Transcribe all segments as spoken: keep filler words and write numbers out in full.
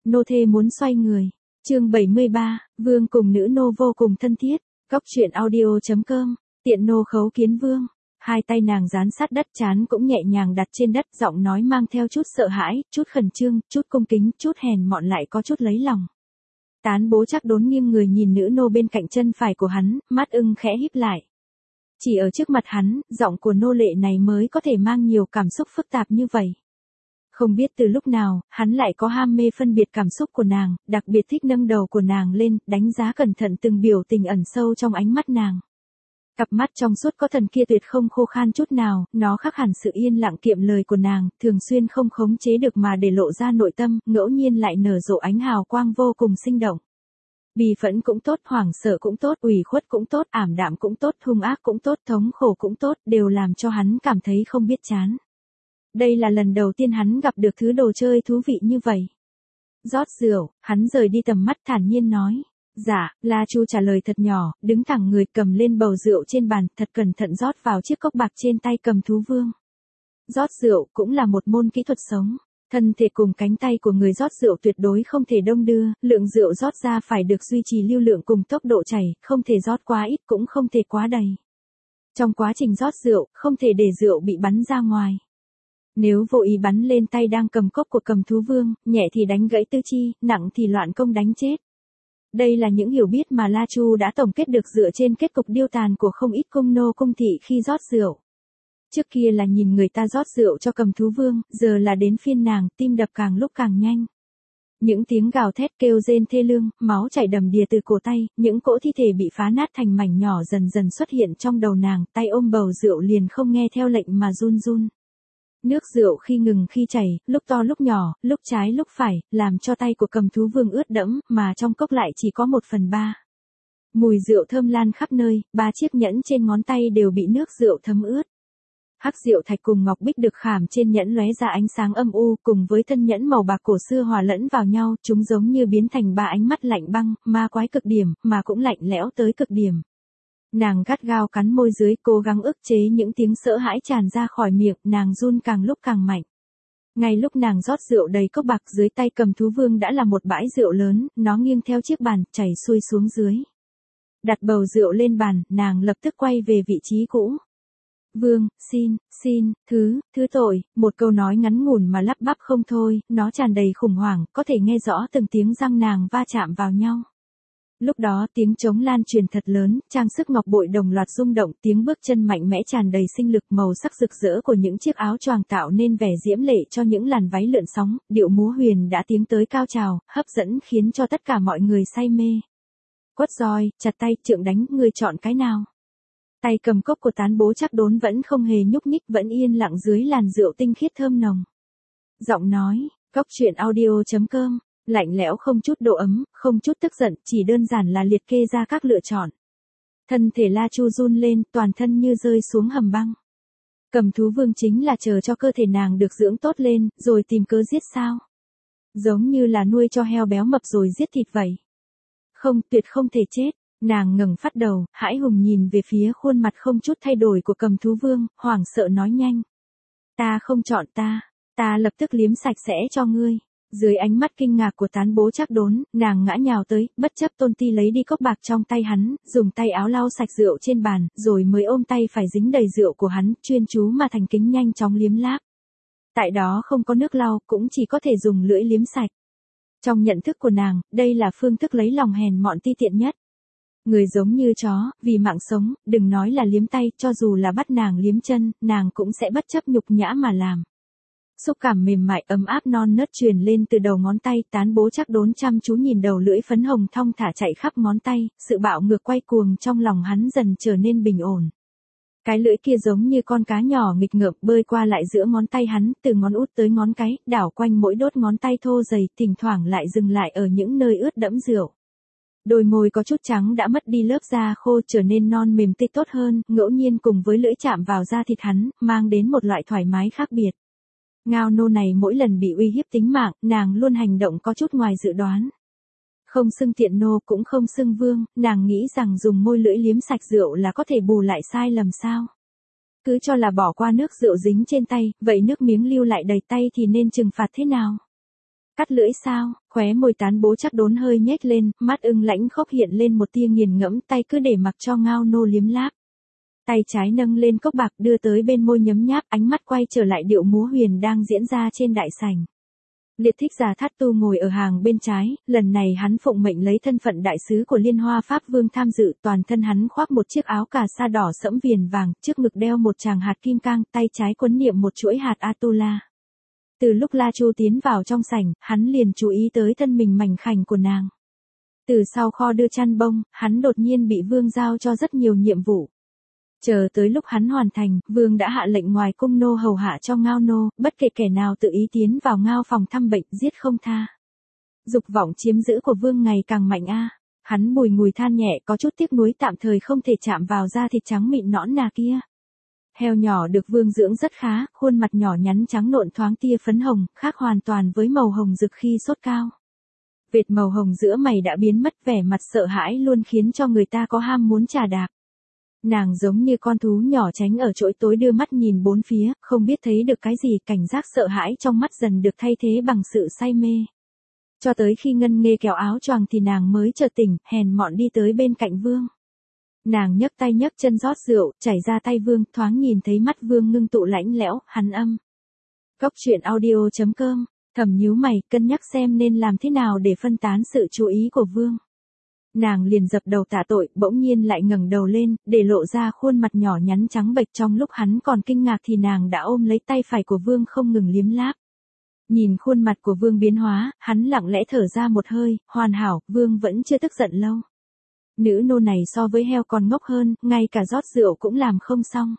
nô thê muốn xoay người. Chương bảy mươi ba, vương cùng nữ nô vô cùng thân thiết. Góc truyện audio.com, tiện nô khấu kiến vương. Hai tay nàng dán sát đất, trán cũng nhẹ nhàng đặt trên đất, giọng nói mang theo chút sợ hãi, chút khẩn trương, chút cung kính, chút hèn mọn lại có chút lấy lòng. Tán Bố Trác Đốn nghiêng người nhìn nữ nô bên cạnh chân phải của hắn, mắt ưng khẽ híp lại. Chỉ ở trước mặt hắn, giọng của nô lệ này mới có thể mang nhiều cảm xúc phức tạp như vậy. Không biết từ lúc nào, hắn lại có ham mê phân biệt cảm xúc của nàng, đặc biệt thích nâng đầu của nàng lên, đánh giá cẩn thận từng biểu tình ẩn sâu trong ánh mắt nàng. Cặp mắt trong suốt có thần kia tuyệt không khô khan chút nào, nó khác hẳn sự yên lặng kiệm lời của nàng, thường xuyên không khống chế được mà để lộ ra nội tâm, ngẫu nhiên lại nở rộ ánh hào quang vô cùng sinh động. Bì phẫn cũng tốt, hoảng sợ cũng tốt, ủy khuất cũng tốt, ảm đạm cũng tốt, hung ác cũng tốt, thống khổ cũng tốt, đều làm cho hắn cảm thấy không biết chán. Đây là lần đầu tiên hắn gặp được thứ đồ chơi thú vị như vậy. Rót rượu, hắn rời đi tầm mắt thản nhiên nói. Dạ, La Chu trả lời thật nhỏ, đứng thẳng người cầm lên bầu rượu trên bàn, thật cẩn thận rót vào chiếc cốc bạc trên tay Cầm Thú Vương. Rót rượu cũng là một môn kỹ thuật sống. Thân thể cùng cánh tay của người rót rượu tuyệt đối không thể đông đưa, lượng rượu rót ra phải được duy trì lưu lượng cùng tốc độ chảy, không thể rót quá ít cũng không thể quá đầy. Trong quá trình rót rượu, không thể để rượu bị bắn ra ngoài. Nếu vô ý bắn lên tay đang cầm cốc của Cầm Thú Vương, nhẹ thì đánh gãy tư chi, nặng thì loạn công đánh chết. Đây là những hiểu biết mà La Chu đã tổng kết được dựa trên kết cục điêu tàn của không ít cung nô cung thị khi rót rượu. Trước kia là nhìn người ta rót rượu cho Cầm Thú Vương, giờ là đến phiên nàng, tim đập càng lúc càng nhanh. Những tiếng gào thét kêu rên thê lương, máu chảy đầm đìa từ cổ tay, những cỗ thi thể bị phá nát thành mảnh nhỏ dần dần xuất hiện trong đầu nàng, tay ôm bầu rượu liền không nghe theo lệnh mà run run. Nước rượu khi ngừng khi chảy, lúc to lúc nhỏ, lúc trái lúc phải, làm cho tay của Cầm Thú Vương ướt đẫm, mà trong cốc lại chỉ có một phần ba. Mùi rượu thơm lan khắp nơi, ba chiếc nhẫn trên ngón tay đều bị nước rượu thấm ướt. Hắc diệu thạch cùng ngọc bích được khảm trên nhẫn lóe ra ánh sáng âm u, cùng với thân nhẫn màu bạc cổ xưa hòa lẫn vào nhau, chúng giống như biến thành ba ánh mắt lạnh băng, ma quái cực điểm, mà cũng lạnh lẽo tới cực điểm. Nàng gắt gao cắn môi dưới, cố gắng ức chế những tiếng sợ hãi tràn ra khỏi miệng, nàng run càng lúc càng mạnh. Ngay lúc nàng rót rượu đầy cốc bạc, dưới tay Cầm Thú Vương đã là một bãi rượu lớn, nó nghiêng theo chiếc bàn, chảy xuôi xuống dưới. Đặt bầu rượu lên bàn, nàng lập tức quay về vị trí cũ. Vương, xin, xin, thứ, thứ tội, một câu nói ngắn ngủn mà lắp bắp không thôi, nó tràn đầy khủng hoảng, có thể nghe rõ từng tiếng răng nàng va chạm vào nhau. Lúc đó tiếng trống lan truyền thật lớn, trang sức ngọc bội đồng loạt rung động, tiếng bước chân mạnh mẽ tràn đầy sinh lực, màu sắc rực rỡ của những chiếc áo choàng tạo nên vẻ diễm lệ cho những làn váy lượn sóng, điệu múa huyền đã tiến tới cao trào, hấp dẫn khiến cho tất cả mọi người say mê. Quất roi, chặt tay, trượng đánh, người chọn cái nào? Tay cầm cốc của Tán Bố Trác Đốn vẫn không hề nhúc nhích, vẫn yên lặng dưới làn rượu tinh khiết thơm nồng. Giọng nói, góc truyện audio.com. Lạnh lẽo không chút độ ấm, không chút tức giận, chỉ đơn giản là liệt kê ra các lựa chọn. Thân thể La Chu run lên, toàn thân như rơi xuống hầm băng. Cầm Thú Vương chính là chờ cho cơ thể nàng được dưỡng tốt lên, rồi tìm cớ giết sao? Giống như là nuôi cho heo béo mập rồi giết thịt vậy. Không, tuyệt không thể chết. Nàng ngẩng phát đầu, hãi hùng nhìn về phía khuôn mặt không chút thay đổi của Cầm Thú Vương, hoảng sợ nói nhanh. Ta không chọn ta, ta lập tức liếm sạch sẽ cho ngươi. Dưới ánh mắt kinh ngạc của Tán Bố Trác Đốn, nàng ngã nhào tới, bất chấp tôn ti lấy đi cốc bạc trong tay hắn, dùng tay áo lau sạch rượu trên bàn, rồi mới ôm tay phải dính đầy rượu của hắn, chuyên chú mà thành kính nhanh chóng liếm láp. Tại đó không có nước lau, cũng chỉ có thể dùng lưỡi liếm sạch. Trong nhận thức của nàng, đây là phương thức lấy lòng hèn mọn ti tiện nhất. Người giống như chó, vì mạng sống, đừng nói là liếm tay, cho dù là bắt nàng liếm chân, nàng cũng sẽ bất chấp nhục nhã mà làm. Xúc cảm mềm mại ấm áp non nớt truyền lên từ đầu ngón tay, Tán Bố Trác Đốn chăm chú nhìn đầu lưỡi phấn hồng thong thả chạy khắp ngón tay, sự bạo ngược quay cuồng trong lòng hắn dần trở nên bình ổn. Cái lưỡi kia giống như con cá nhỏ nghịch ngợm bơi qua lại giữa ngón tay hắn, từ ngón út tới ngón cái, đảo quanh mỗi đốt ngón tay thô dày, thỉnh thoảng lại dừng lại ở những nơi ướt đẫm rượu. Đôi môi có chút trắng đã mất đi lớp da khô, trở nên non mềm tươi tốt hơn, ngẫu nhiên cùng với lưỡi chạm vào da thịt hắn, mang đến một loại thoải mái khác biệt. Ngao nô này mỗi lần bị uy hiếp tính mạng, nàng luôn hành động có chút ngoài dự đoán. Không xưng tiện nô cũng không xưng vương, nàng nghĩ rằng dùng môi lưỡi liếm sạch rượu là có thể bù lại sai lầm sao. Cứ cho là bỏ qua nước rượu dính trên tay, vậy nước miếng lưu lại đầy tay thì nên trừng phạt thế nào? Cắt lưỡi sao? Khóe môi tán bố chắc đốn hơi nhếch lên, mắt ưng lãnh khốc hiện lên một tia nghiền ngẫm, tay cứ để mặc cho Ngao Nô liếm láp. Tay trái nâng lên cốc bạc đưa tới bên môi nhấm nháp, ánh mắt quay trở lại điệu múa huyền đang diễn ra trên đại sảnh. Liệt thích giả Thát Tu ngồi ở hàng bên trái, lần này hắn phụng mệnh lấy thân phận đại sứ của Liên Hoa Pháp Vương tham dự, toàn thân hắn khoác một chiếc áo cà sa đỏ sẫm viền vàng, trước ngực đeo một tràng hạt kim cang, tay trái quấn niệm một chuỗi hạt Atula. Từ lúc La Chu tiến vào trong sảnh, hắn liền chú ý tới thân mình mảnh khảnh của nàng. Từ sau kho đưa chăn bông, hắn đột nhiên bị Vương giao cho rất nhiều nhiệm vụ. Chờ tới lúc hắn hoàn thành, Vương đã hạ lệnh ngoài cung nô hầu hạ cho Ngao Nô, bất kể kẻ nào tự ý tiến vào Ngao phòng thăm bệnh, giết không tha. Dục vọng chiếm giữ của Vương ngày càng mạnh a. Hắn bùi ngùi than nhẹ, có chút tiếc nuối tạm thời không thể chạm vào da thịt trắng mịn nõn nà kia. Heo nhỏ được Vương dưỡng rất khá, khuôn mặt nhỏ nhắn trắng nộn thoáng tia phấn hồng, khác hoàn toàn với màu hồng rực khi sốt cao. Vệt màu hồng giữa mày đã biến mất, vẻ mặt sợ hãi luôn khiến cho người ta có ham muốn chà đạp. Nàng giống như con thú nhỏ tránh ở chỗ tối đưa mắt nhìn bốn phía, không biết thấy được cái gì, cảnh giác sợ hãi trong mắt dần được thay thế bằng sự say mê. Cho tới khi Ngân Nghê kéo áo choàng thì nàng mới chợt tỉnh, hèn mọn đi tới bên cạnh Vương. Nàng nhấc tay nhấc chân rót rượu, chảy ra tay Vương, thoáng nhìn thấy mắt Vương ngưng tụ lãnh lẽo, hắn âm. Cốc truyện audio chấm com, thầm nhíu mày, cân nhắc xem nên làm thế nào để phân tán sự chú ý của Vương. Nàng liền dập đầu tạ tội, bỗng nhiên lại ngẩng đầu lên, để lộ ra khuôn mặt nhỏ nhắn trắng bệch, trong lúc hắn còn kinh ngạc thì nàng đã ôm lấy tay phải của Vương không ngừng liếm láp. Nhìn khuôn mặt của Vương biến hóa, hắn lặng lẽ thở ra một hơi, hoàn hảo, Vương vẫn chưa tức giận lâu. Nữ nô này so với heo còn ngốc hơn, ngay cả rót rượu cũng làm không xong.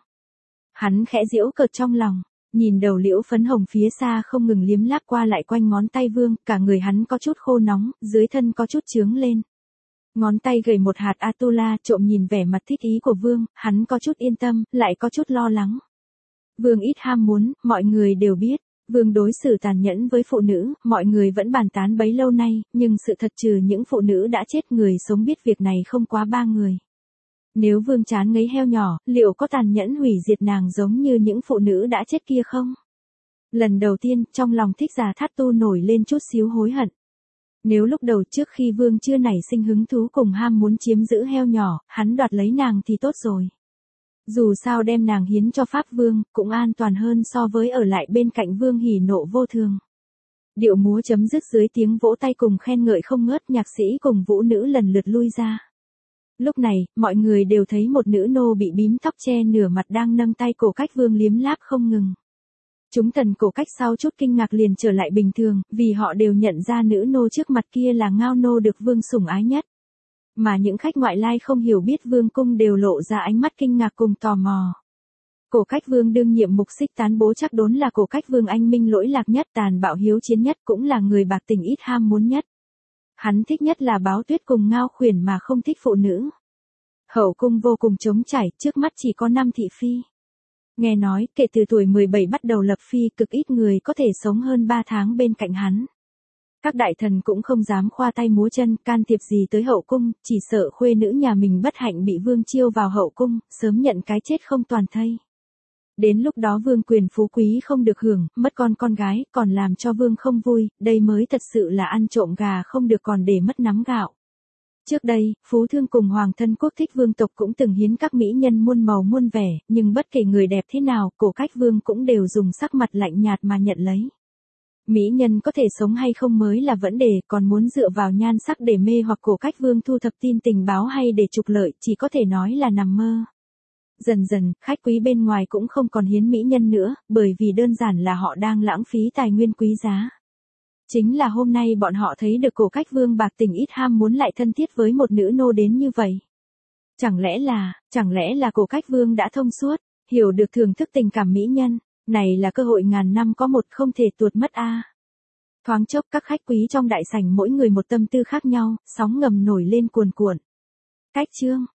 Hắn khẽ giễu cợt trong lòng, nhìn đầu liễu phấn hồng phía xa không ngừng liếm láp qua lại quanh ngón tay Vương, cả người hắn có chút khô nóng, dưới thân có chút chướng lên. Ngón tay gầy một hạt Atula, trộm nhìn vẻ mặt thích ý của Vương, hắn có chút yên tâm, lại có chút lo lắng. Vương ít ham muốn, mọi người đều biết. Vương đối xử tàn nhẫn với phụ nữ, mọi người vẫn bàn tán bấy lâu nay, nhưng sự thật trừ những phụ nữ đã chết, người sống biết việc này không quá ba người. Nếu Vương chán ngấy heo nhỏ, liệu có tàn nhẫn hủy diệt nàng giống như những phụ nữ đã chết kia không? Lần đầu tiên, trong lòng thích giả Thát Tu nổi lên chút xíu hối hận. Nếu lúc đầu trước khi Vương chưa nảy sinh hứng thú cùng ham muốn chiếm giữ heo nhỏ, hắn đoạt lấy nàng thì tốt rồi. Dù sao đem nàng hiến cho Pháp Vương, cũng an toàn hơn so với ở lại bên cạnh Vương hỉ nộ vô thường. Điệu múa chấm dứt dưới tiếng vỗ tay cùng khen ngợi không ngớt, nhạc sĩ cùng vũ nữ lần lượt lui ra. Lúc này, mọi người đều thấy một nữ nô bị bím tóc che nửa mặt đang nâng tay cổ cách Vương liếm láp không ngừng. Chúng thần cổ cách sau chút kinh ngạc liền trở lại bình thường, vì họ đều nhận ra nữ nô trước mặt kia là Ngao Nô được Vương sủng ái nhất. Mà những khách ngoại lai không hiểu biết Vương cung đều lộ ra ánh mắt kinh ngạc cùng tò mò. Cổ cách Vương đương nhiệm mục xích tán bố chắc đốn là cổ cách Vương anh minh lỗi lạc nhất, tàn bạo hiếu chiến nhất, cũng là người bạc tình ít ham muốn nhất. Hắn thích nhất là Báo Tuyết cùng Ngao Khuyển mà không thích phụ nữ. Hậu cung vô cùng trống trải, trước mắt chỉ có năm thị phi. Nghe nói, kể từ tuổi mười bảy bắt đầu lập phi, cực ít người có thể sống hơn ba tháng bên cạnh hắn. Các đại thần cũng không dám khoa tay múa chân, can thiệp gì tới hậu cung, chỉ sợ khuê nữ nhà mình bất hạnh bị Vương chiêu vào hậu cung, sớm nhận cái chết không toàn thây. Đến lúc đó Vương quyền phú quý không được hưởng, mất con con gái, còn làm cho Vương không vui, đây mới thật sự là ăn trộm gà không được còn để mất nắm gạo. Trước đây, Phú Thương cùng Hoàng thân quốc thích Vương tộc cũng từng hiến các mỹ nhân muôn màu muôn vẻ, nhưng bất kể người đẹp thế nào, cổ cách Vương cũng đều dùng sắc mặt lạnh nhạt mà nhận lấy. Mỹ nhân có thể sống hay không mới là vấn đề, còn muốn dựa vào nhan sắc để mê hoặc cổ cách Vương thu thập tin tình báo hay để trục lợi, chỉ có thể nói là nằm mơ. Dần dần, khách quý bên ngoài cũng không còn hiến mỹ nhân nữa, bởi vì đơn giản là họ đang lãng phí tài nguyên quý giá. Chính là hôm nay bọn họ thấy được cổ cách Vương bạc tình ít ham muốn lại thân thiết với một nữ nô đến như vậy. Chẳng lẽ là, chẳng lẽ là cổ cách Vương đã thông suốt, hiểu được thưởng thức tình cảm mỹ nhân, này là cơ hội ngàn năm có một không thể tuột mất a. À. Thoáng chốc các khách quý trong đại sảnh mỗi người một tâm tư khác nhau, sóng ngầm nổi lên cuồn cuộn. Cách chương